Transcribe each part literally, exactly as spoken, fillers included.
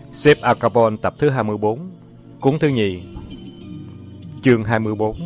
Sếp Al Capone tập thứ hai mươi bốn, cuốn thứ nhì, chương hai mươi bốn.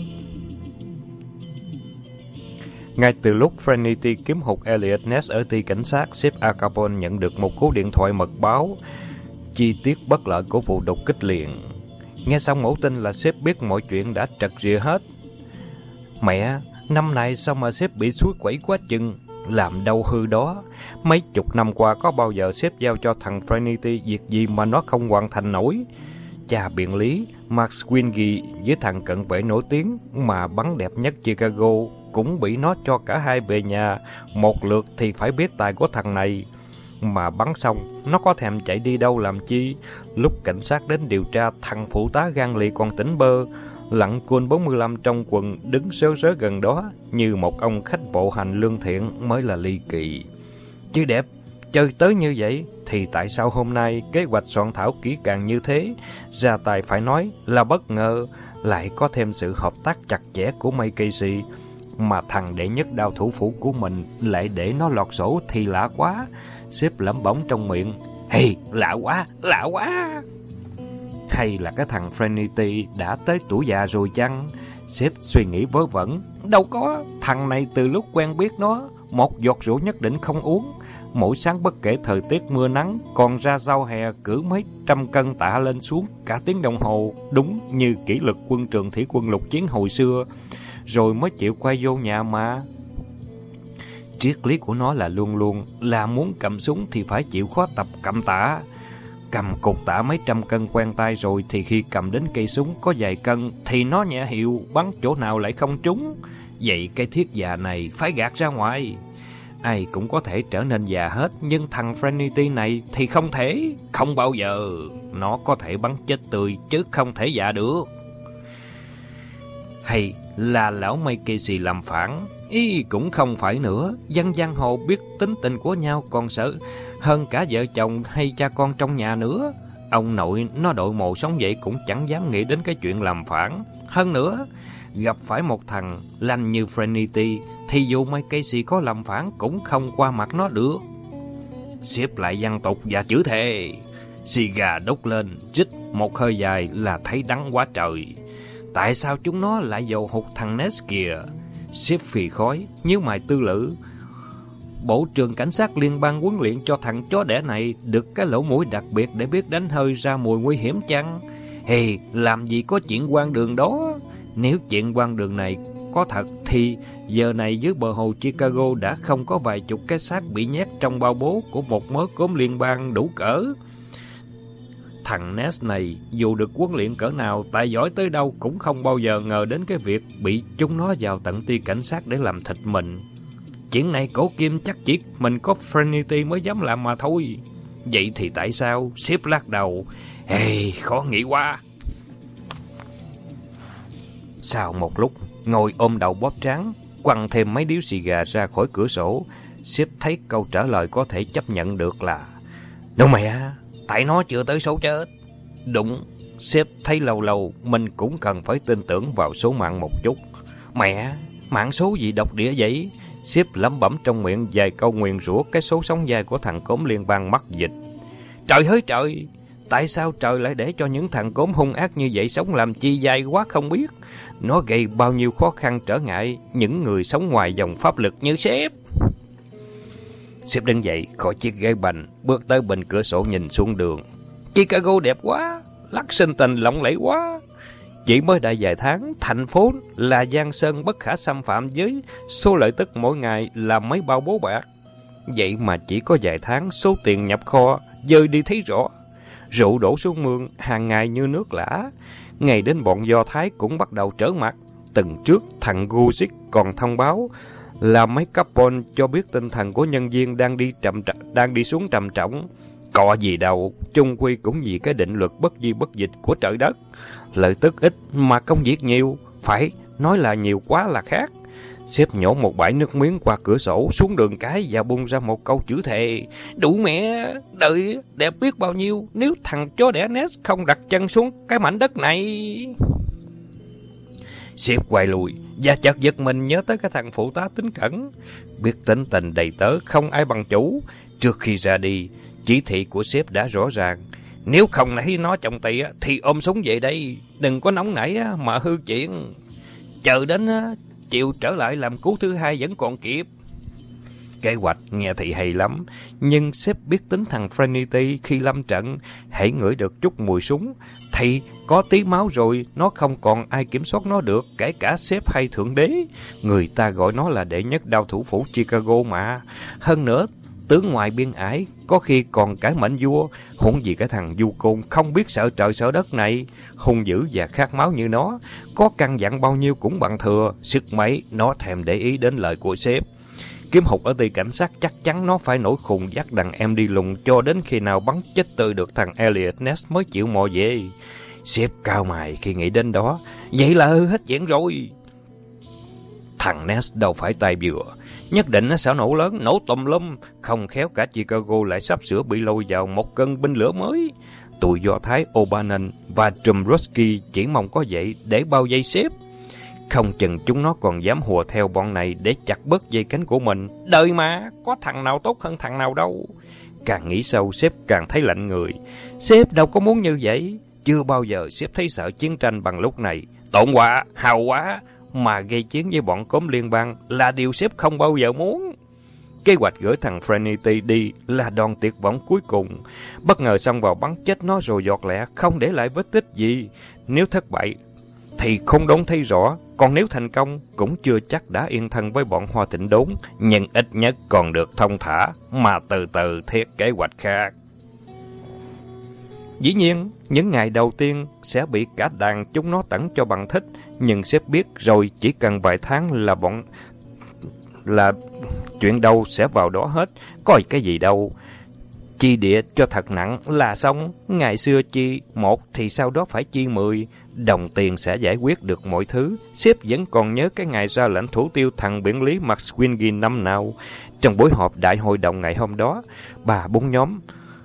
Ngay từ lúc Trinity kiếm hụt Elliot Ness ở ty cảnh sát, sếp Al Capone nhận được một cú điện thoại mật báo chi tiết bất lợi của vụ đột kích liền. Nghe xong mẫu tin là sếp biết mọi chuyện đã trật rìa hết. Mẹ, năm nay sao mà sếp bị suối quẩy quá chừng, làm đâu hư đó. Mấy chục năm qua có bao giờ sếp giao cho thằng Trinity việc gì mà nó không hoàn thành nổi. Cha biện lý, Max Wingy với thằng cận vệ nổi tiếng mà bắn đẹp nhất Chicago cũng bị nó cho cả hai về nhà. Một lượt thì phải biết tài của thằng này. Mà bắn xong, nó có thèm chạy đi đâu làm chi. Lúc cảnh sát đến điều tra, thằng phụ tá gan lì còn tỉnh bơ, lặn côn bốn mươi lăm trong quần, đứng sớ sớ gần đó, như một ông khách bộ hành lương thiện mới là ly kỳ. Chứ đẹp, chơi tới như vậy, thì tại sao hôm nay kế hoạch soạn thảo kỹ càng như thế, ra tài phải nói là bất ngờ, lại có thêm sự hợp tác chặt chẽ của May Casey, mà thằng đệ nhất đao thủ phủ của mình lại để nó lọt sổ thì lạ quá. Sếp lẩm bẩm trong miệng, hey, lạ quá, lạ quá. Hay là cái thằng Trinity đã tới tuổi già rồi chăng? Sếp suy nghĩ vớ vẩn. Đâu có, thằng này từ lúc quen biết nó, một giọt rượu nhất định không uống. Mỗi sáng bất kể thời tiết mưa nắng, còn ra sau hè cử mấy trăm cân tạ lên xuống cả tiếng đồng hồ, đúng như kỷ luật quân trường thủy quân lục chiến hồi xưa, rồi mới chịu quay vô nhà mà. Triết lý của nó là luôn luôn là muốn cầm súng thì phải chịu khó tập cầm tạ. Cầm cục tạ mấy trăm cân quen tay rồi thì khi cầm đến cây súng có vài cân thì nó nhẹ hiệu, bắn chỗ nào lại không trúng. Vậy cái thiết già này phải gạt ra ngoài. Ai cũng có thể trở nên già hết, nhưng thằng Trinity này thì không thể, không bao giờ. Nó có thể bắn chết tươi chứ không thể già được. Hay là lão May Casey làm phản? Ý cũng không phải nữa. Dân giang hồ biết tính tình của nhau còn sợ hơn cả vợ chồng hay cha con trong nhà nữa. Ông nội nó đội mồ sống vậy cũng chẳng dám nghĩ đến cái chuyện làm phản. Hơn nữa, gặp phải một thằng lanh như Trinity thì dù May Casey có làm phản cũng không qua mặt nó được. Xếp lại văn tục và chữ thề. Xì gà đốt lên, rít một hơi dài là thấy đắng quá trời. Tại sao chúng nó lại dầu hụt thằng Ness kìa? Xếp phì khói, nhíu mày tư lự. Bộ trưởng cảnh sát liên bang huấn luyện cho thằng chó đẻ này được cái lỗ mũi đặc biệt để biết đánh hơi ra mùi nguy hiểm chăng? Hey, làm gì có chuyện quan đường đó? Nếu chuyện quan đường này có thật thì giờ này dưới bờ hồ Chicago đã không có vài chục cái xác bị nhét trong bao bố của một mớ cốm liên bang đủ cỡ. Thằng Ness này dù được huấn luyện cỡ nào, tài giỏi tới đâu cũng không bao giờ ngờ đến cái việc bị chúng nó vào tận ty cảnh sát để làm thịt mình. Chuyện này cổ kim chắc chỉ mình có Trinity mới dám làm mà thôi. Vậy thì tại sao? Xếp lắc đầu. Ê, khó nghĩ quá. Sau một lúc, ngồi ôm đầu bóp trán, quăng thêm mấy điếu xì gà ra khỏi cửa sổ, Xếp thấy câu trả lời có thể chấp nhận được là đâu mẹ, tại nó chưa tới số chết. Đúng, Xếp thấy lâu lâu mình cũng cần phải tin tưởng vào số mạng một chút. Mẹ, mạng số gì độc địa vậy? Xếp lẩm bẩm trong miệng vài câu nguyền rủa cái số sống dai của thằng cốm liên bang mắc dịch. Trời ơi trời, tại sao trời lại để cho những thằng cốm hung ác như vậy sống làm chi dai quá không biết. Nó gây bao nhiêu khó khăn trở ngại những người sống ngoài dòng pháp lực như Xếp. Xếp đứng dậy khỏi chiếc ghế bành, bước tới bên cửa sổ nhìn xuống đường. Chicago đẹp quá, Lexington lộng lẫy quá. Chỉ mới đã vài tháng, thành phố là giang sơn bất khả xâm phạm với số lợi tức mỗi ngày là mấy bao bố bạc. Vậy mà chỉ có vài tháng, số tiền nhập kho dơi đi thấy rõ. Rượu đổ xuống mương hàng ngày như nước lã. Ngày đến bọn Do Thái cũng bắt đầu trở mặt. Tuần trước thằng Guzik còn thông báo là mấy Capone cho biết tinh thần của nhân viên đang đi trầm đang đi xuống trầm trọng. Có gì đâu, chung quy cũng vì cái định luật bất di bất dịch của trời đất. Lợi tức ít mà công việc nhiều, phải nói là nhiều quá là khác. Xếp nhổ một bãi nước miếng qua cửa sổ xuống đường cái và bung ra một câu chữ thề. Đủ mẹ, đợi đẹp biết bao nhiêu nếu thằng chó đẻ Ness không đặt chân xuống cái mảnh đất này. Xếp quay lùi và chợt giật mình nhớ tới cái thằng phụ tá Tính Cẩn. Biết tính tình đầy tớ không ai bằng chủ. Trước khi ra đi, chỉ thị của sếp đã rõ ràng. Nếu không nãy nó trong tay á, thì ôm súng về đây. Đừng có nóng nảy á, mà hư chuyện. Chờ đến á, chiều trở lại làm cứu thứ hai vẫn còn kịp. Kế hoạch nghe thì hay lắm, nhưng sếp biết tính thằng Trinity khi lâm trận, hãy ngửi được chút mùi súng, thì có tí máu rồi, nó không còn ai kiểm soát nó được, kể cả sếp hay thượng đế. Người ta gọi nó là đệ nhất đao thủ phủ Chicago mà. Hơn nữa, tướng ngoài biên ải, có khi còn cái mệnh vua, huống gì cái thằng du côn không biết sợ trời sợ đất này, hung dữ và khát máu như nó, có căn dặn bao nhiêu cũng bằng thừa, sức mấy nó thèm để ý đến lời của sếp. Kiếm Hục ở ty cảnh sát chắc chắn nó phải nổi khùng dắt đàn em đi lùng cho đến khi nào bắn chết tươi được thằng Elliot Ness mới chịu mò về. Sếp cao mày khi nghĩ đến đó, vậy là hư hết chuyện rồi. Thằng Ness đâu phải tay vừa, nhất định nó sẽ nổ lớn, nổ tùm lum, không khéo cả Chicago lại sắp sửa bị lôi vào một cơn binh lửa mới. Tụi Do Thái O'Bannon và Chomsky chỉ mong có vậy để bao vây sếp. Không chừng chúng nó còn dám hùa theo bọn này để chặt bớt dây cánh của mình. Đời mà, có thằng nào tốt hơn thằng nào đâu. Càng nghĩ sâu, sếp càng thấy lạnh người. Sếp đâu có muốn như vậy. Chưa bao giờ sếp thấy sợ chiến tranh bằng lúc này. Tổn quá, hào quá, mà gây chiến với bọn cốm liên bang là điều sếp không bao giờ muốn. Kế hoạch gửi thằng Trinity đi là đòn tuyệt vọng cuối cùng. Bất ngờ xông vào bắn chết nó rồi giọt lẹ, không để lại vết tích gì. Nếu thất bại thì không đón thấy rõ, còn nếu thành công cũng chưa chắc đã yên thân với bọn Hoa Tịnh Đốn, nhưng ít nhất còn được thông thả mà từ từ thiết kế hoạch khác. Dĩ nhiên, những ngày đầu tiên sẽ bị cả đàn chúng nó tẩn cho bằng thích, nhưng sếp biết rồi chỉ cần vài tháng là bọn là chuyện đâu sẽ vào đó hết, coi cái gì đâu. Chi địa cho thật nặng là xong, ngày xưa chi một thì sau đó phải chi mười, đồng tiền sẽ giải quyết được mọi thứ. Sếp vẫn còn nhớ cái ngày ra lệnh thủ tiêu thằng biển lý Max Wingy năm nào. Trong buổi họp đại hội đồng ngày hôm đó, bà bốn nhóm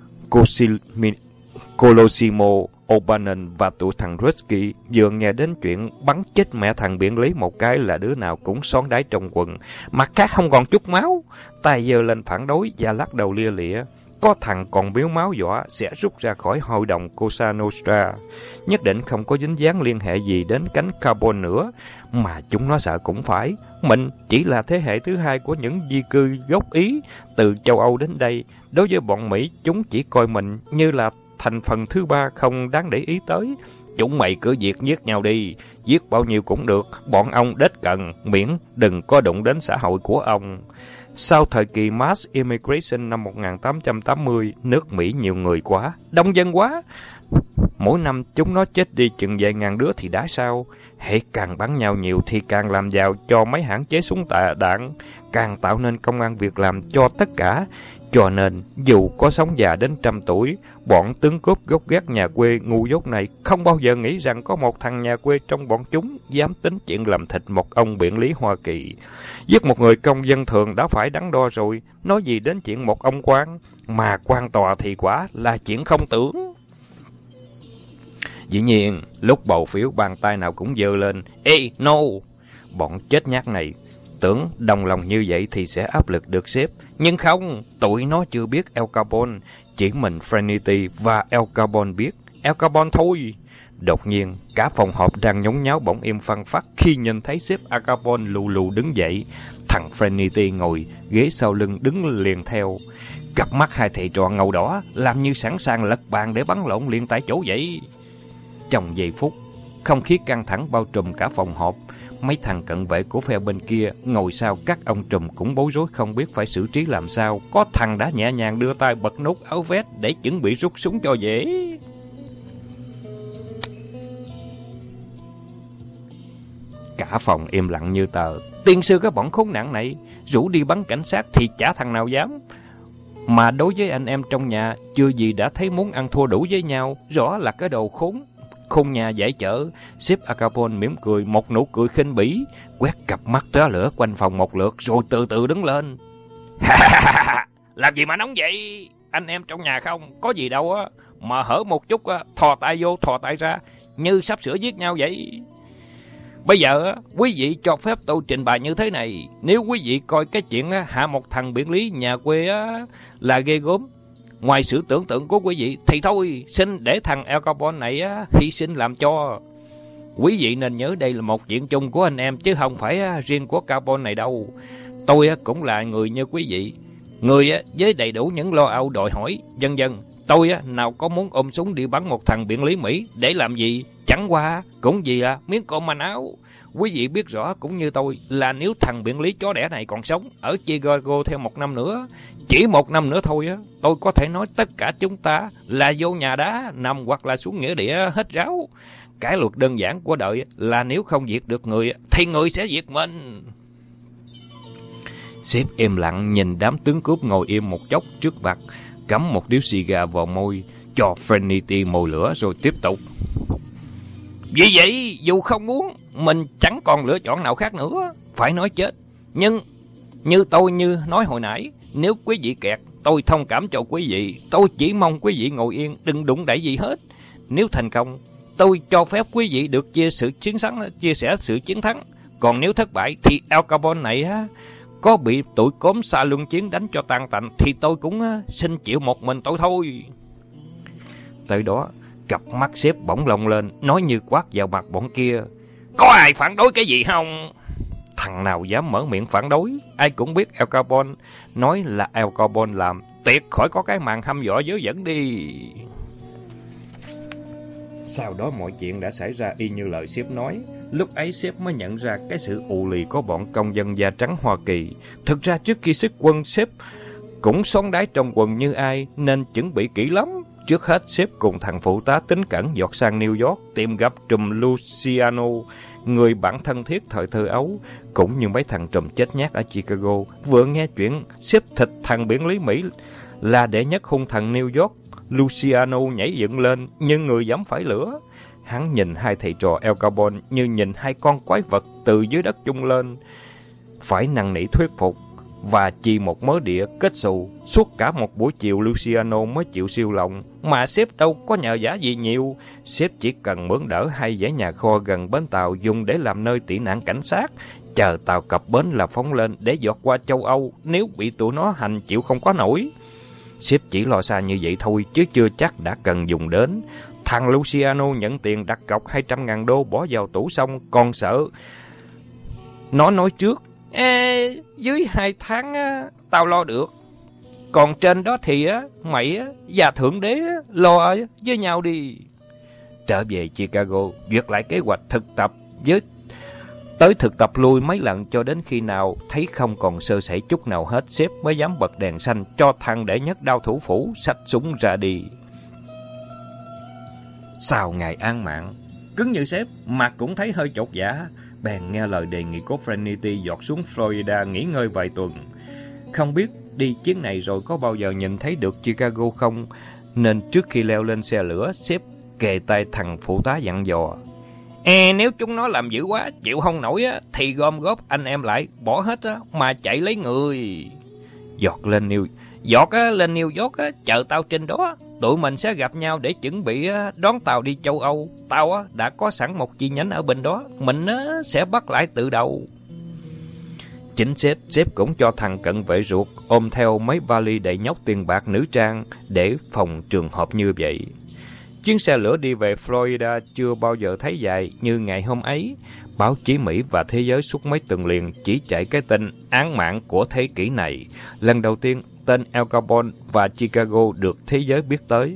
Colosimo, O'Bannon và tụi thằng Rusky vừa nghe đến chuyện bắn chết mẹ thằng biển lý một cái là đứa nào cũng xón đáy trong quần, mặt khác không còn chút máu, tay giơ lên phản đối và lắc đầu lia lịa. Có thằng còn biếu máu dọa sẽ rút ra khỏi hội đồng Cosa Nostra. Nhất định không có dính dáng liên hệ gì đến cánh carbon nữa, mà chúng nó sợ cũng phải. Mình chỉ là thế hệ thứ hai của những di cư gốc Ý từ châu Âu đến đây. Đối với bọn Mỹ, chúng chỉ coi mình như là thành phần thứ ba không đáng để ý tới. Chúng mày cứ việc giết nhau đi, giết bao nhiêu cũng được, bọn ông đếch cần, miễn đừng có đụng đến xã hội của ông. Sau thời kỳ Mass Immigration năm một nghìn tám trăm tám mươi, nước Mỹ nhiều người quá, đông dân quá. Mỗi năm chúng nó chết đi chừng vài ngàn đứa thì đã sao? Hễ càng bắn nhau nhiều thì càng làm giàu cho mấy hãng chế súng tạ đạn, càng tạo nên công ăn việc làm cho tất cả. Cho nên, dù có sống già đến trăm tuổi, bọn tướng cướp gốc gác nhà quê ngu dốt này không bao giờ nghĩ rằng có một thằng nhà quê trong bọn chúng dám tính chuyện làm thịt một ông biển lý Hoa Kỳ. Giết một người công dân thường đã phải đắn đo rồi, nói gì đến chuyện một ông quan, mà quan tòa thì quả là chuyện không tưởng. Dĩ nhiên, lúc bầu phiếu bàn tay nào cũng giơ lên, ê, no! Bọn chết nhát này tưởng đồng lòng như vậy thì sẽ áp lực được sếp. Nhưng không, tụi nó chưa biết Al Capone, chỉ mình Trinity và Al Capone biết. Al Capone thôi. Đột nhiên, cả phòng họp đang nhốn nháo bỗng im phăng phắc khi nhìn thấy sếp Al Capone lù lù đứng dậy. Thằng Trinity ngồi, ghế sau lưng đứng liền theo. Cặp mắt hai thầy trò ngầu đỏ, làm như sẵn sàng lật bàn để bắn lộn liền tại chỗ vậy. Trong giây phút, không khí căng thẳng bao trùm cả phòng họp. Mấy thằng cận vệ của phe bên kia ngồi sau các ông trùm cũng bối rối không biết phải xử trí làm sao. Có thằng đã nhẹ nhàng đưa tay bật nút áo vest để chuẩn bị rút súng cho dễ. Cả phòng im lặng như tờ. Tiên sư các bọn khốn nạn này rủ đi bắn cảnh sát thì chả thằng nào dám. Mà đối với anh em trong nhà, chưa gì đã thấy muốn ăn thua đủ với nhau, rõ là cái đồ khốn. Khôn nhà giải chở, sếp Al Capone mỉm cười một nụ cười khinh bỉ, quét cặp mắt tóe lửa quanh phòng một lượt rồi từ từ đứng lên. Làm gì mà nóng vậy? Anh em trong nhà không, có gì đâu á, mà hở một chút á, thò tay vô thò tay ra, như sắp sửa giết nhau vậy. Bây giờ, quý vị cho phép tôi trình bày như thế này, nếu quý vị coi cái chuyện á, hạ một thằng biển lý nhà quê á, là ghê gớm, ngoài sự tưởng tượng của quý vị, thì thôi, xin để thằng Al Capone này á, hy sinh làm cho. Quý vị nên nhớ đây là một chuyện chung của anh em, chứ không phải á, riêng của Capone này đâu. Tôi á, cũng là người như quý vị, người á, với đầy đủ những lo âu đòi hỏi, vân vân. Tôi á, nào có muốn ôm súng đi bắn một thằng biển lý Mỹ để làm gì, chẳng qua cũng vì là miếng cơm manh áo. Quý vị biết rõ cũng như tôi là nếu thằng biển lý chó đẻ này còn sống ở Chicago thêm một năm nữa, chỉ một năm nữa thôi á, tôi có thể nói tất cả chúng ta là vô nhà đá nằm hoặc là xuống nghĩa địa hết ráo. Cái luật đơn giản của đời là nếu không diệt được người thì người sẽ diệt mình. Sếp im lặng nhìn đám tướng cướp ngồi im một chốc trước mặt, cắm một điếu xì gà vào môi, cho Trinity mồi lửa rồi tiếp tục. Vì vậy, dù không muốn, mình chẳng còn lựa chọn nào khác nữa, phải nói chết. Nhưng, như tôi như nói hồi nãy, nếu quý vị kẹt, tôi thông cảm cho quý vị. Tôi chỉ mong quý vị ngồi yên, đừng đụng đẩy gì hết. Nếu thành công, tôi cho phép quý vị được chia sự chiến thắng, chia sẻ sự chiến thắng. Còn nếu thất bại, thì Al Capone này á, có bị tụi cốm xa luân chiến đánh cho tan tành, thì tôi cũng á, xin chịu một mình tôi thôi. Tới đó, cặp mắt sếp bỗng lông lên, nói như quát vào mặt bọn kia. Có ai phản đối cái gì không? Thằng nào dám mở miệng phản đối? Ai cũng biết Al Capone nói là Al Capone làm, tuyệt khỏi có cái màn hăm dọa dớ dẫn đi. Sau đó mọi chuyện đã xảy ra y như lời sếp nói. Lúc ấy sếp mới nhận ra cái sự ù lì của bọn công dân da trắng Hoa Kỳ. Thực ra trước khi xuất quân, sếp cũng xoắn đáy trong quần như ai, nên chuẩn bị kỹ lắm. Trước hết, sếp cùng thằng phụ tá tín cẩn dọt sang New York tìm gặp trùm Luciano, người bạn thân thiết thời thơ ấu, cũng như mấy thằng trùm chết nhát ở Chicago. Vừa nghe chuyện sếp thịt thằng biển lý Mỹ là đệ nhất hung thần New York, Luciano nhảy dựng lên như người dám phải lửa. Hắn nhìn hai thầy trò Al Capone như nhìn hai con quái vật từ dưới đất chung lên. Phải năn nỉ thuyết phục và chỉ một mớ địa kết xù. Suốt cả một buổi chiều Luciano mới chịu siêu lòng. Mà sếp đâu có nhờ vả gì nhiều. Sếp chỉ cần mướn đỡ hai dãy nhà kho gần bến tàu dùng để làm nơi tị nạn cảnh sát. Chờ tàu cập bến là phóng lên để dọt qua châu Âu nếu bị tụi nó hành chịu không có nổi. Sếp chỉ lo xa như vậy thôi chứ chưa chắc đã cần dùng đến. Thằng Luciano nhận tiền đặt cọc hai trăm ngàn đô bỏ vào tủ xong còn sợ. Nó nói trước, Ê, dưới hai tháng á, tao lo được. Còn trên đó thì á, mày á, và Thượng Đế á, lo với nhau đi. Trở về Chicago, duyệt lại kế hoạch thực tập với tới thực tập lui mấy lần cho đến khi nào thấy không còn sơ sẩy chút nào hết, sếp mới dám bật đèn xanh cho thằng đệ nhất đao thủ phủ xách súng ra đi. Sau ngày an mạng, cứng như sếp mà cũng thấy hơi chột dạ, bèn nghe lời đề nghị của Trinity dọt xuống Florida nghỉ ngơi vài tuần. Không biết đi chuyến này rồi có bao giờ nhìn thấy được Chicago không, nên trước khi leo lên xe lửa, sếp kề tay thằng phụ tá dặn dò. E, nếu chúng nó làm dữ quá, chịu không nổi á, thì gom góp anh em lại, bỏ hết á, mà chạy lấy người. Giọt lên New, giọt á, lên New York á, chờ tao trên đó. Tụi mình sẽ gặp nhau để chuẩn bị á, đón tàu đi châu Âu. Tao á, đã có sẵn một chi nhánh ở bên đó, mình á, sẽ bắt lại từ đầu. Chính sếp, sếp cũng cho thằng cận vệ ruột ôm theo mấy vali đầy nhóc tiền bạc nữ trang để phòng trường hợp như vậy. Chuyến xe lửa đi về Florida chưa bao giờ thấy dài như ngày hôm ấy. Báo chí Mỹ và thế giới suốt mấy tuần liền chỉ chạy cái tin án mạng của thế kỷ này. Lần đầu tiên, tên Al Capone và Chicago được thế giới biết tới.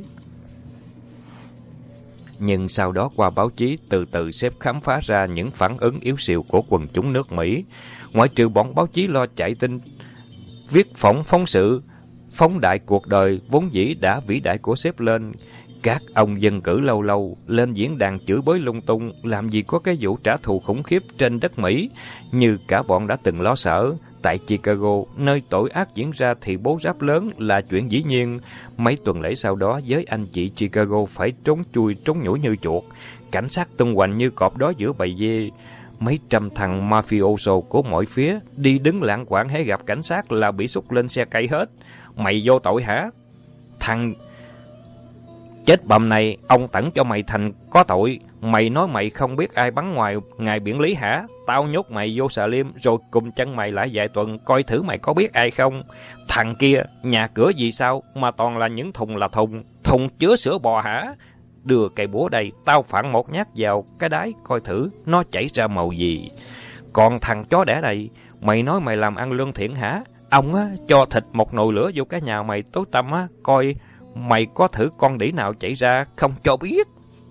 Nhưng sau đó qua báo chí, từ từ sếp khám phá ra những phản ứng yếu xìu của quần chúng nước Mỹ. Ngoại trừ bọn báo chí lo chạy tin, viết phỏng phóng sự, phóng đại cuộc đời vốn dĩ đã vĩ đại của sếp lên, các ông dân cử lâu lâu lên diễn đàn chửi bới lung tung, làm gì có cái vụ trả thù khủng khiếp trên đất Mỹ, như cả bọn đã từng lo sợ. Tại Chicago, nơi tội ác diễn ra thì bố ráp lớn là chuyện dĩ nhiên. Mấy tuần lễ sau đó, với anh chị Chicago phải trốn chui trốn nhủi như chuột. Cảnh sát tung hoành như cọp đó giữa bầy dê. Mấy trăm thằng mafioso của mọi phía đi đứng lạng quạng hễ gặp cảnh sát là bị xúc lên xe cây hết. Mày vô tội hả? Thằng Chết bầm này, ông tẩn cho mày thành có tội. Mày nói mày không biết ai bắn ngoài ngài biển lý hả? Tao nhốt mày vô xà liêm rồi cùng chân mày lại vài tuần, coi thử mày có biết ai không. Thằng kia, nhà cửa gì sao mà toàn là những thùng là thùng, thùng chứa sữa bò hả? Đưa cây búa đây, tao phản một nhát vào cái đáy coi thử nó chảy ra màu gì. Còn thằng chó đẻ này, mày nói mày làm ăn lương thiện hả? Ông á, cho thịt một nồi lửa vô cái nhà mày tối tăm á, coi mày có thử con đĩ nào chảy ra không cho biết.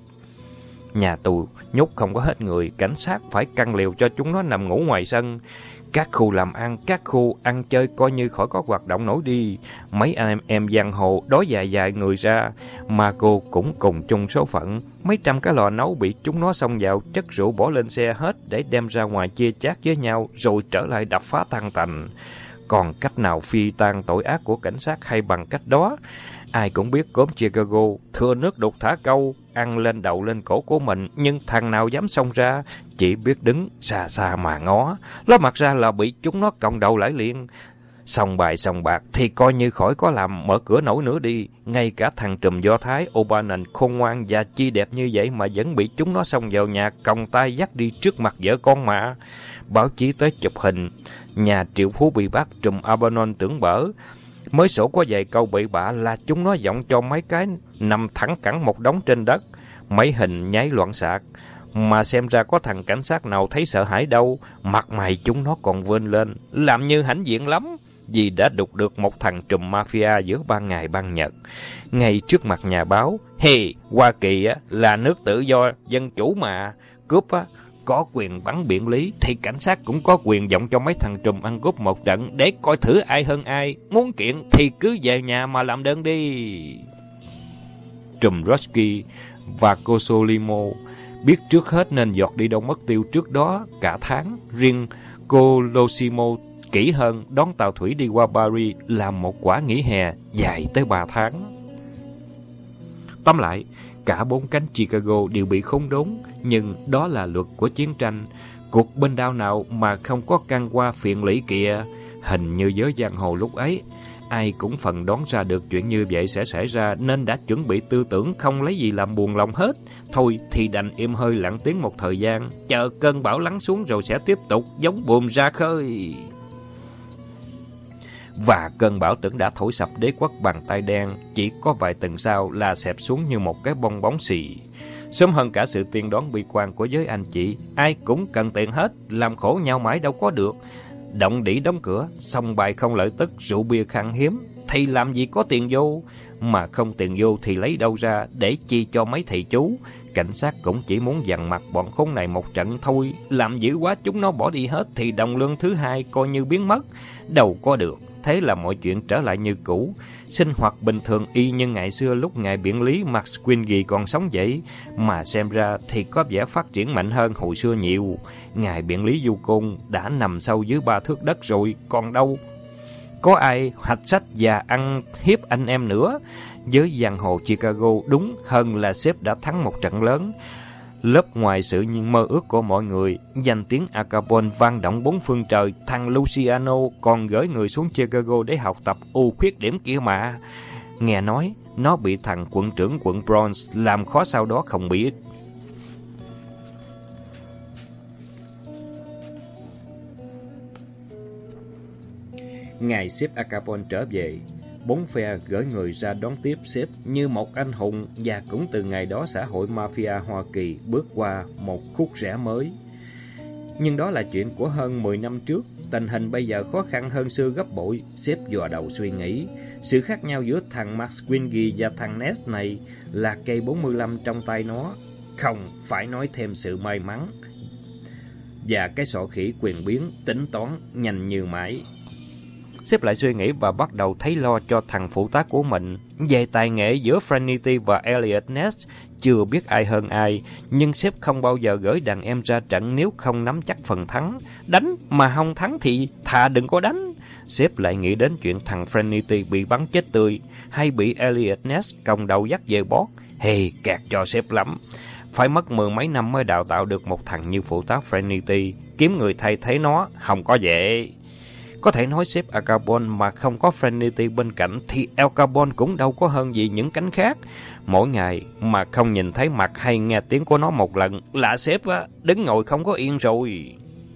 Nhà tù nhốt không có hết người, cảnh sát phải căn liều cho chúng nó nằm ngủ ngoài sân. Các khu làm ăn, các khu ăn chơi coi như khỏi có hoạt động nổi đi. Mấy anh em, em giang hồ đói dài dài người ra, mà cô cũng cùng chung số phận. Mấy trăm cái lò nấu bị chúng nó xông vào, chất rượu bỏ lên xe hết để đem ra ngoài chia chác với nhau, rồi trở lại đập phá tan tành. Còn cách nào phi tan tội ác của cảnh sát hay bằng cách đó? Ai cũng biết cốm Chicago, thừa nước đục thả câu, ăn lên đầu lên cổ của mình, nhưng thằng nào dám xông ra, chỉ biết đứng xa xa mà ngó, ló mặt ra là bị chúng nó còng đầu lại liền. Xong bài xong bạc thì coi như khỏi có làm mở cửa nổi nữa đi. Ngay cả thằng trùm Do Thái O'Bannon khôn ngoan và chi đẹp như vậy mà vẫn bị chúng nó xông vào nhà, còng tay dắt đi trước mặt vợ con mà. Báo chí tới chụp hình, nhà triệu phú bị bắt, trùm O'Bannon tưởng bở. Mới sổ có vài câu bậy bạ là chúng nó giọng cho mấy cái nằm thẳng cẳng một đống trên đất. Mấy hình nháy loạn xạ, mà xem ra có thằng cảnh sát nào thấy sợ hãi đâu. Mặt mày chúng nó còn vên lên, làm như hãnh diện lắm, vì đã đục được một thằng trùm mafia giữa ban ngày ban nhật. Ngay trước mặt nhà báo, hey, Hoa Kỳ á, là nước tự do, dân chủ mà, cướp á, có quyền bắn biển lý, thì cảnh sát cũng có quyền giọng cho mấy thằng trùm ăn cướp một trận để coi thử ai hơn ai. Muốn kiện thì cứ về nhà mà làm đơn đi. Trùm Rotsky và Kosolimo biết trước hết nên giọt đi đâu mất tiêu trước đó cả tháng. Riêng Colosimo kỹ hơn, đón tàu thủy đi qua Paris làm một quả nghỉ hè dài tới ba tháng. Tóm lại, cả bốn cánh Chicago đều bị khốn đốn, nhưng đó là luật của chiến tranh. Cuộc binh đao nào mà không có căn qua phiền lũy kìa. Hình như giới giang hồ lúc ấy, ai cũng phần đoán ra được chuyện như vậy sẽ xảy ra, nên đã chuẩn bị tư tưởng không lấy gì làm buồn lòng hết. Thôi thì đành im hơi lặng tiếng một thời gian, chờ cơn bão lắng xuống rồi sẽ tiếp tục giống buồm ra khơi. Và cơn bão tưởng đã thổi sập đế quốc bằng tay đen, chỉ có vài tuần sau là xẹp xuống như một cái bong bóng xì. Sớm hơn cả sự tiên đoán bi quan của giới anh chị, ai cũng cần tiền hết, làm khổ nhau mãi đâu có được. Động đỉ đóng cửa, xong bài không lợi tức, rượu bia khan hiếm, thì làm gì có tiền vô. Mà không tiền vô thì lấy đâu ra để chi cho mấy thầy chú. Cảnh sát cũng chỉ muốn dằn mặt bọn khốn này một trận thôi, làm dữ quá chúng nó bỏ đi hết thì đồng lương thứ hai coi như biến mất, đâu có được. Thế là mọi chuyện trở lại như cũ, sinh hoạt bình thường y như ngày xưa lúc ngài biển lý Max Quingy còn sống vậy, mà xem ra thì có vẻ phát triển mạnh hơn hồi xưa nhiều. Ngài biển lý Du Côn đã nằm sâu dưới ba thước đất rồi, còn đâu có ai hạch sách và ăn hiếp anh em nữa. Với giang hồ Chicago đúng hơn là sếp đã thắng một trận lớn. Lớp ngoài sự mơ ước của mọi người, danh tiếng Al Capone vang động bốn phương trời. Thằng Luciano còn gửi người xuống Chicago để học tập ưu khuyết điểm kia mà. Nghe nói, nó bị thằng quận trưởng quận Bronx làm khó sau đó không biết. Ngày sếp Al Capone trở về, bốn phe gửi người ra đón tiếp sếp như một anh hùng, và cũng từ ngày đó xã hội mafia Hoa Kỳ bước qua một khúc rẽ mới. Nhưng đó là chuyện của hơn mười năm trước, tình hình bây giờ khó khăn hơn xưa gấp bội. Sếp dò đầu suy nghĩ, sự khác nhau giữa thằng Max Quingy và thằng Ness này là cây bốn mươi lăm trong tay nó. Không phải nói thêm sự may mắn và cái sọ khỉ quyền biến, tính toán nhanh như máy. Sếp lại suy nghĩ và bắt đầu thấy lo cho thằng phụ tá của mình. Về tài nghệ giữa Franity và Eliot Ness, chưa biết ai hơn ai, nhưng sếp không bao giờ gửi đàn em ra trận nếu không nắm chắc phần thắng. Đánh mà không thắng thì thà đừng có đánh. Sếp lại nghĩ đến chuyện thằng Franity bị bắn chết tươi, hay bị Eliot Ness còng đầu dắt về bót. Hey, kẹt cho sếp lắm. Phải mất mười mấy năm mới đào tạo được một thằng như phụ tá Franity. Kiếm người thay thế nó, không có dễ. Có thể nói sếp Al Capone mà không có Frenity bên cạnh thì Al Capone cũng đâu có hơn gì những cánh khác. Mỗi ngày mà không nhìn thấy mặt hay nghe tiếng của nó một lần là sếp á, đứng ngồi không có yên rồi.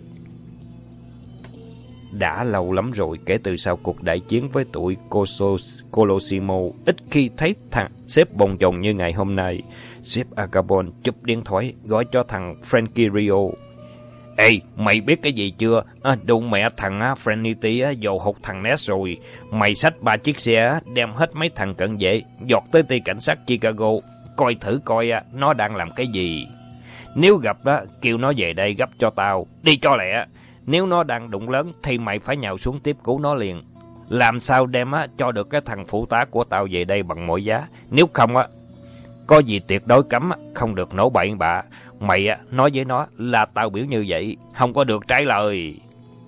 Đã lâu lắm rồi kể từ sau cuộc đại chiến với tụi Colosimo, ít khi thấy thằng sếp bồng chồn như ngày hôm nay. Sếp Al Capone chụp điện thoại gọi cho thằng Frankie Rio. Ê, mày biết cái gì chưa? À, đụng mẹ thằng á, Frenity á, dồ hụt thằng Ness rồi. Mày xách ba chiếc xe á, đem hết mấy thằng cận vệ, giọt tới ty cảnh sát Chicago. Coi thử coi á, nó đang làm cái gì. Nếu gặp á, kêu nó về đây gấp cho tao, đi cho lẹ. Nếu nó đang đụng lớn thì mày phải nhào xuống tiếp cứu nó liền. Làm sao đem á, cho được cái thằng phụ tá của tao về đây bằng mọi giá. Nếu không á, có gì tuyệt đối cấm á, không được nổ bậy bạ. Mày á, nói với nó là tao biểu như vậy, không có được trái lời.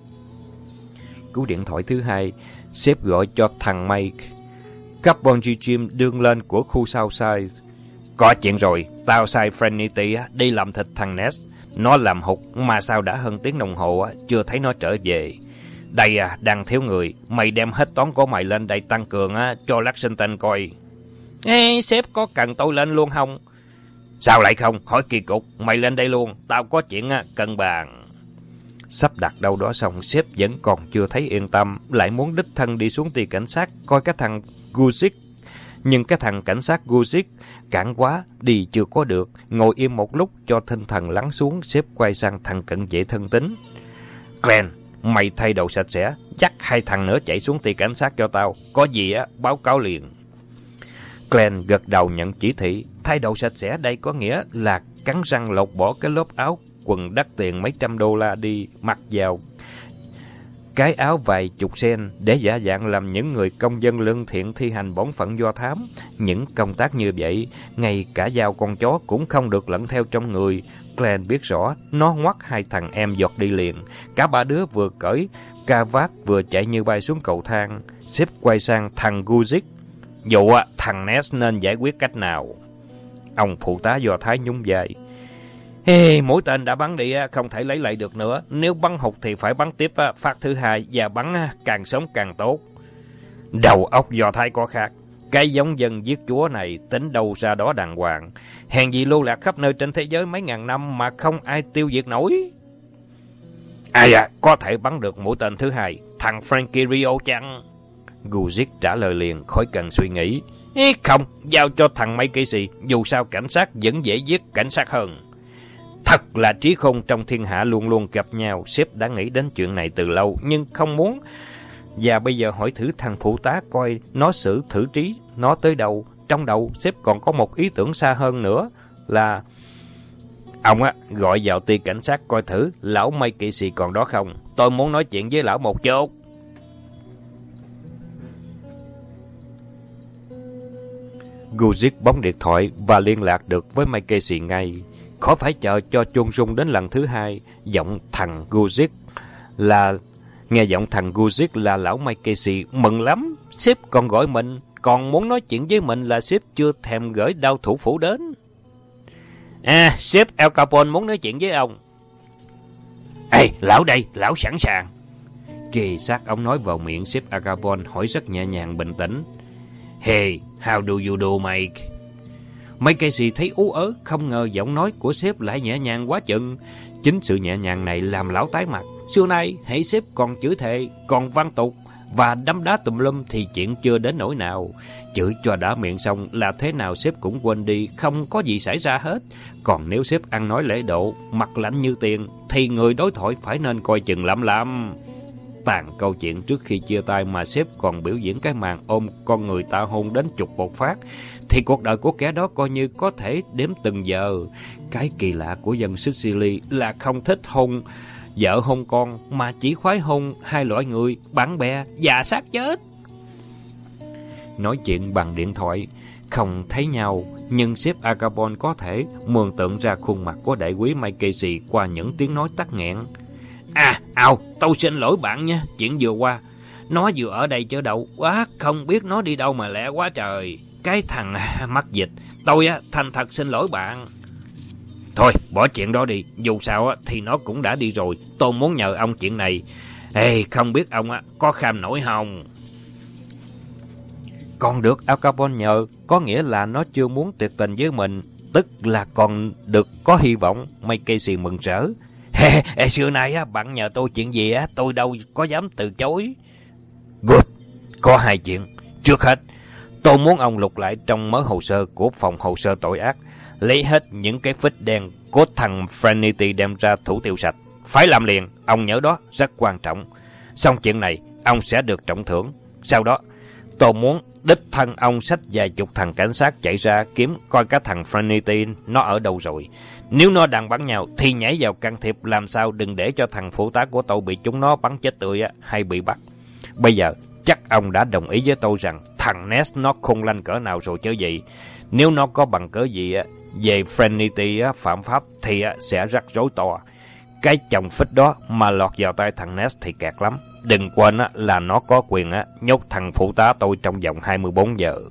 Cú điện thoại thứ hai, sếp gọi cho thằng Mike. Carbon Jim đương lên của khu Southside. Có chuyện rồi, tao sai Frenity á, đi làm thịt thằng Ness. Nó làm hụt mà sao đã hơn tiếng đồng hồ á, chưa thấy nó trở về. Đây à, đang thiếu người, mày đem hết toán của mày lên đây tăng cường á, cho Lexington coi. Ê, sếp có cần tôi lên luôn không? Sao lại không? Hỏi kỳ cục, mày lên đây luôn, tao có chuyện á, cần bàn. Sắp đặt đâu đó xong, sếp vẫn còn chưa thấy yên tâm, lại muốn đích thân đi xuống ty cảnh sát, coi cái thằng Guzik. Nhưng cái thằng cảnh sát Guzik cản quá, đi chưa có được, ngồi im một lúc cho tinh thần lắng xuống, sếp quay sang thằng cận vệ thân tín. Glenn, mày thay đồ sạch sẽ, dắt hai thằng nữa chạy xuống ty cảnh sát cho tao, có gì á, báo cáo liền. Glenn gật đầu nhận chỉ thị, thay đồ sạch sẽ đây có nghĩa là cắn răng lột bỏ cái lớp áo quần đắt tiền mấy trăm đô la đi, mặc vào cái áo vài chục sen để giả dạng làm những người công dân lương thiện thi hành bổn phận do thám. Những công tác như vậy, ngay cả dao con chó cũng không được lẫn theo trong người. Glenn biết rõ, nó ngoắt hai thằng em giọt đi liền. Cả ba đứa vừa cởi ca vát vừa chạy như bay xuống cầu thang. Sếp quay sang thằng Guzik. Dù thằng Ness nên giải quyết cách nào? Ông phụ tá Do Thái nhún vai. Hey, mũi tên đã bắn đi không thể lấy lại được nữa. Nếu bắn hụt thì phải bắn tiếp phát thứ hai và bắn càng sớm càng tốt. Đầu óc Do Thái có khác. Cái giống dân giết chúa này tính đâu ra đó đàng hoàng. Hèn gì lưu lạc khắp nơi trên thế giới mấy ngàn năm mà không ai tiêu diệt nổi. Ai à, có thể bắn được mũi tên thứ hai. Thằng Frankie Rio chăng? Guzik trả lời liền, khỏi cần suy nghĩ. Ê, không, giao cho thằng Mike Casey, dù sao cảnh sát vẫn dễ giết cảnh sát hơn. Thật là trí khôn trong thiên hạ luôn luôn gặp nhau, sếp đã nghĩ đến chuyện này từ lâu, nhưng không muốn. Và bây giờ hỏi thử thằng phụ tá coi nó xử thử trí, nó tới đâu. Trong đầu, sếp còn có một ý tưởng xa hơn nữa là... Ông á, gọi vào ty cảnh sát coi thử, lão Mike Casey còn đó không? Tôi muốn nói chuyện với lão một chút. Guzik bấm điện thoại và liên lạc được với Mike Casey ngay. Khỏi phải chờ cho chôn rung đến lần thứ hai. Giọng thằng Guzik là... Nghe giọng thằng Guzik là lão Mike Casey mừng lắm. Sếp còn gọi mình, còn muốn nói chuyện với mình là sếp chưa thèm gửi đao thủ phủ đến. À, sếp Al Capone muốn nói chuyện với ông. Ê, lão đây, lão sẵn sàng. Kỳ sát ông nói vào miệng, sếp Al Capone hỏi rất nhẹ nhàng bình tĩnh. Hey, how do you do, Mike? Mike Casey thấy ú ớ, không ngờ giọng nói của sếp lại nhẹ nhàng quá chừng. Chính sự nhẹ nhàng này làm lão tái mặt. Xưa nay, hãy sếp còn chửi thề, còn văn tục và đấm đá tùm lum thì chuyện chưa đến nỗi nào. Chửi cho đã miệng xong là thế nào sếp cũng quên đi, không có gì xảy ra hết. Còn nếu sếp ăn nói lễ độ, mặt lạnh như tiền, thì người đối thoại phải nên coi chừng lắm lắm. Tàn câu chuyện trước khi chia tay mà sếp còn biểu diễn cái màn ôm con người ta hôn đến chục một phát, thì cuộc đời của kẻ đó coi như có thể đếm từng giờ. Cái kỳ lạ của dân Sicily là không thích hôn vợ hôn con, mà chỉ khoái hôn hai loại người, bạn bè và xác chết. Nói chuyện bằng điện thoại, không thấy nhau, nhưng sếp Al Capone có thể mường tượng ra khuôn mặt của đại quý Mike Casey qua những tiếng nói tắc nghẹn. À, ào, tôi xin lỗi bạn nha, chuyện vừa qua. Nó vừa ở đây chứ đâu, quá không biết nó đi đâu mà lẹ quá trời. Cái thằng mắc dịch, tôi á, thành thật xin lỗi bạn. Thôi, bỏ chuyện đó đi, dù sao á, thì nó cũng đã đi rồi. Tôi muốn nhờ ông chuyện này. Ê, không biết ông á có kham nổi không? Còn được Al Capone nhờ, có nghĩa là nó chưa muốn tuyệt tình với mình, tức là còn được có hy vọng. May Casey mừng rỡ. Ê, ê, xưa nay á, bạn nhờ tôi chuyện gì á, tôi đâu có dám từ chối. Good, có hai chuyện. Trước hết, tôi muốn ông lục lại trong mớ hồ sơ của phòng hồ sơ tội ác, lấy hết những cái phích đen của thằng Frenity đem ra thủ tiêu sạch. Phải làm liền, ông nhớ đó, rất quan trọng. Xong chuyện này, ông sẽ được trọng thưởng. Sau đó, tôi muốn đích thân ông xách vài chục thằng cảnh sát chạy ra kiếm coi cái thằng Frenity nó ở đâu rồi. Nếu nó đang bắn nhau thì nhảy vào can thiệp, làm sao đừng để cho thằng phụ tá của tôi bị chúng nó bắn chết tươi hay bị bắt. Bây giờ chắc ông đã đồng ý với tôi rằng thằng Ness nó khôn lanh cỡ nào rồi chứ gì. Nếu nó có bằng cớ gì về Frenity phạm pháp thì sẽ rắc rối to. Cái chồng phích đó mà lọt vào tay thằng Ness thì kẹt lắm. Đừng quên là nó có quyền nhốt thằng phụ tá tôi trong vòng hai mươi bốn giờ.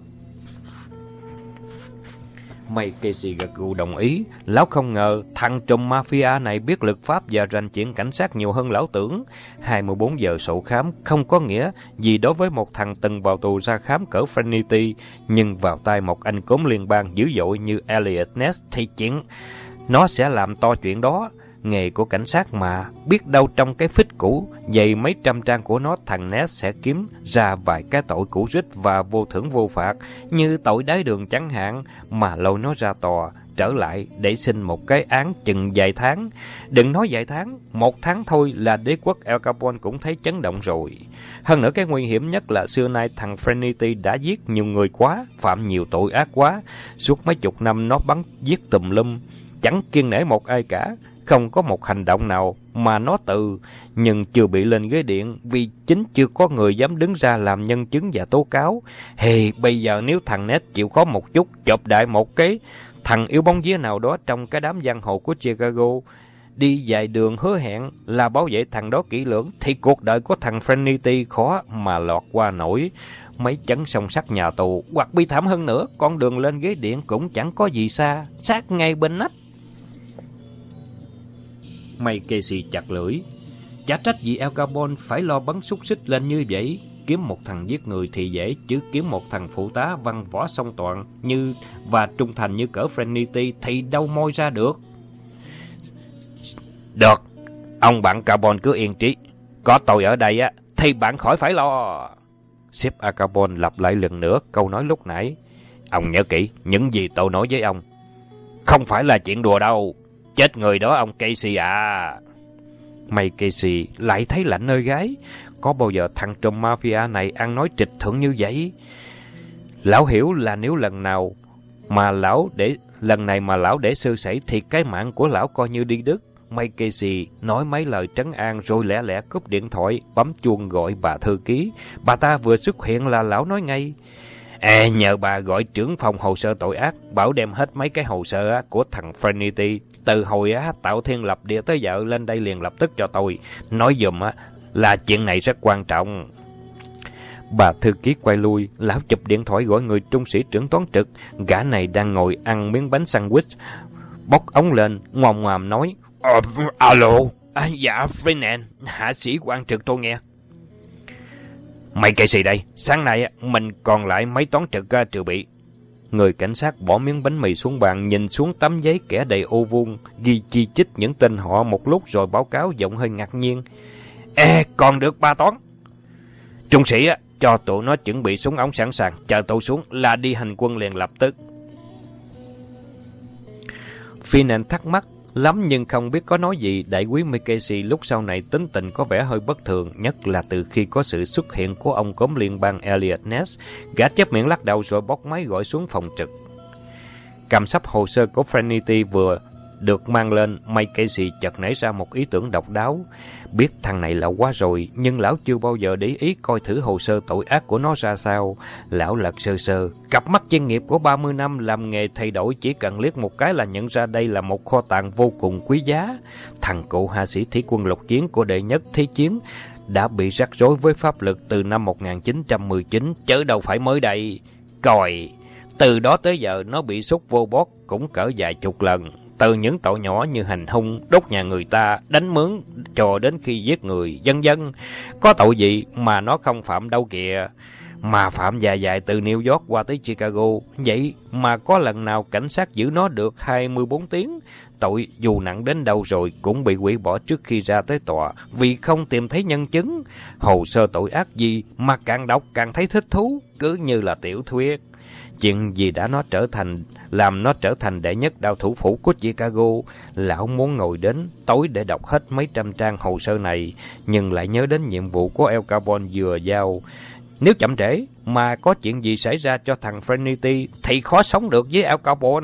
May Casey gật gù đồng ý. Lão không ngờ thằng trùm mafia này biết lực pháp và rành chuyện cảnh sát nhiều hơn lão tưởng. hai mươi bốn giờ sổ khám không có nghĩa gì đối với một thằng từng vào tù ra khám cỡ Frenity, nhưng vào tay một anh cốm liên bang dữ dội như Eliot Ness thì chuyện nó sẽ làm to chuyện đó. Nghề của cảnh sát mà, biết đâu trong cái phích cũ dày mấy trăm trang của nó, thằng Ness sẽ kiếm ra vài cái tội cũ rích và vô thưởng vô phạt, như tội đái đường chẳng hạn, mà lôi nó ra tòa trở lại để xin một cái án chừng vài tháng. Đừng nói vài tháng, một tháng thôi là đế quốc Al Capone cũng thấy chấn động rồi. Hơn nữa cái nguy hiểm nhất là xưa nay thằng Frenity đã giết nhiều người quá, phạm nhiều tội ác quá, suốt mấy chục năm nó bắn giết tùm lum, chẳng kiêng nể một ai cả. Không có một hành động nào mà nó tự, nhưng chưa bị lên ghế điện vì chính chưa có người dám đứng ra làm nhân chứng và tố cáo. Hey, bây giờ nếu thằng Ness chịu khó một chút, chộp đại một cái thằng yếu bóng vía nào đó trong cái đám giang hồ của Chicago, đi vài đường hứa hẹn là bảo vệ thằng đó kỹ lưỡng, thì cuộc đời của thằng Frenity khó mà lọt qua nổi mấy chấn song sắt nhà tù, hoặc bi thảm hơn nữa, con đường lên ghế điện cũng chẳng có gì xa, sát ngay bên nách. May Casey chặt lưỡi. Chả trách gì Al Capone phải lo bắn xúc xích lên như vậy. Kiếm một thằng giết người thì dễ, chứ kiếm một thằng phụ tá văn võ song toàn như và trung thành như cỡ Frenity thì đâu moi ra được. Được, ông bạn Capone cứ yên trí. Có tôi ở đây á thì bạn khỏi phải lo. Sếp Al Capone lặp lại lần nữa câu nói lúc nãy. Ông nhớ kỹ những gì tôi nói với ông. Không phải là chuyện đùa đâu. Chết người đó ông Casey à. May Casey lại thấy lạnh nơi gáy. Có bao giờ thằng trùm mafia này ăn nói trịch thượng như vậy? Lão hiểu là nếu lần nào mà lão để lần này mà lão để sơ sẩy thì cái mạng của lão coi như đi đứt. May Casey nói mấy lời trấn an rồi lẻ lẻ cúp điện thoại, bấm chuông gọi bà thư ký. Bà ta vừa xuất hiện là lão nói ngay. À, nhờ bà gọi trưởng phòng hồ sơ tội ác, bảo đem hết mấy cái hồ sơ của thằng Frenity từ hồi tạo thiên lập địa tới giờ lên đây liền lập tức cho tôi. Nói dùm là chuyện này rất quan trọng. Bà thư ký quay lui, lão chụp điện thoại gọi người trung sĩ trưởng toán trực. Gã này đang ngồi ăn miếng bánh sandwich, bóc ống lên, ngoàm ngoàm nói. Ờ, alo, à, dạ Freeman, hạ sĩ quan trực tôi nghe. Mày cây gì đây? Sáng nay mình còn lại mấy toán trực trừ bị. Người cảnh sát bỏ miếng bánh mì xuống bàn, nhìn xuống tấm giấy kẻ đầy ô vuông, ghi chi chít những tên họ một lúc rồi báo cáo giọng hơi ngạc nhiên. Ê, còn được ba toán. Trung sĩ á, cho tụi nó chuẩn bị súng ống sẵn sàng, chờ tôi xuống là đi hành quân liền lập tức. Finan thắc mắc lắm nhưng không biết có nói gì. Đại quý Casey lúc sau này tính tình có vẻ hơi bất thường, nhất là từ khi có sự xuất hiện của ông cốm liên bang Eliot Ness. Gã chép miệng lắc đầu rồi bóc máy gọi xuống phòng trực. Cầm sắp hồ sơ của Frenity vừa được mang lên, May Casey chợt nảy ra một ý tưởng độc đáo. Biết thằng này lão quá rồi, nhưng lão chưa bao giờ để ý coi thử hồ sơ tội ác của nó ra sao. Lão lật sơ sơ, cặp mắt chuyên nghiệp của ba mươi năm làm nghề thay đổi chỉ cần liếc một cái là nhận ra đây là một kho tàng vô cùng quý giá. Thằng cụ hạ sĩ thủy quân lục chiến của đệ nhất thế chiến đã bị rắc rối với pháp luật từ năm một nghìn chín trăm mười chín, chứ đâu phải mới đây. Còi, từ đó tới giờ nó bị xúc vô bót cũng cỡ vài chục lần. từ những tội nhỏ như hành hung, đốt nhà người ta, đánh mướn, cho đến khi giết người, vân vân. Có tội gì mà nó không phạm đâu kìa. Mà phạm dài dài từ New York qua tới Chicago, vậy mà có lần nào cảnh sát giữ nó được hai mươi bốn tiếng. Tội dù nặng đến đâu rồi cũng bị hủy bỏ trước khi ra tới tòa vì không tìm thấy nhân chứng. Hồ sơ tội ác gì mà càng đọc càng thấy thích thú, cứ như là tiểu thuyết. Chuyện gì đã nó trở thành, làm nó trở thành đệ nhất đao thủ phủ của Chicago. Lão muốn ngồi đến tối để đọc hết mấy trăm trang hồ sơ này, nhưng lại nhớ đến nhiệm vụ của Al Capone vừa giao. Nếu chậm trễ mà có chuyện gì xảy ra cho thằng Frenity thì khó sống được với Al Capone.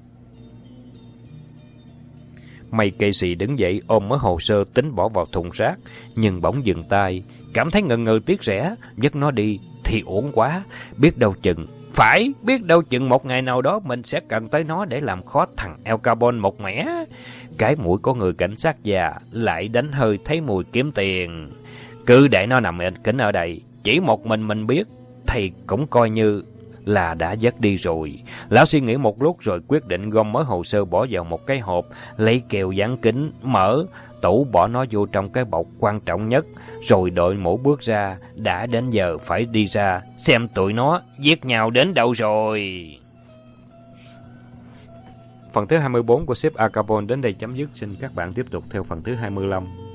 May Casey đứng dậy ôm mớ hồ sơ tính bỏ vào thùng rác, nhưng bỗng dừng tay, cảm thấy ngần ngừ tiếc rẻ, dứt nó đi thì uổng quá, biết đâu chừng, phải biết đâu chừng một ngày nào đó mình sẽ cần tới nó để làm khó thằng Al Capone một mẻ. Cái mũi của người cảnh sát già lại đánh hơi thấy mùi kiếm tiền. Cứ để nó nằm ịch kỉnh ở đây, chỉ một mình mình biết thì cũng coi như là đã dứt đi rồi. Lão suy nghĩ một lúc rồi quyết định gom mớ hồ sơ bỏ vào một cái hộp, lấy keo dán kín, mở tủ bỏ nó vô trong cái bọc quan trọng nhất, rồi đội mũ bước ra. Đã đến giờ phải đi ra xem tụi nó giết nhau đến đâu rồi. Phần thứ hai mươi bốn của ship Al Capone đến đây chấm dứt. Xin các bạn tiếp tục theo phần thứ hai mươi lăm.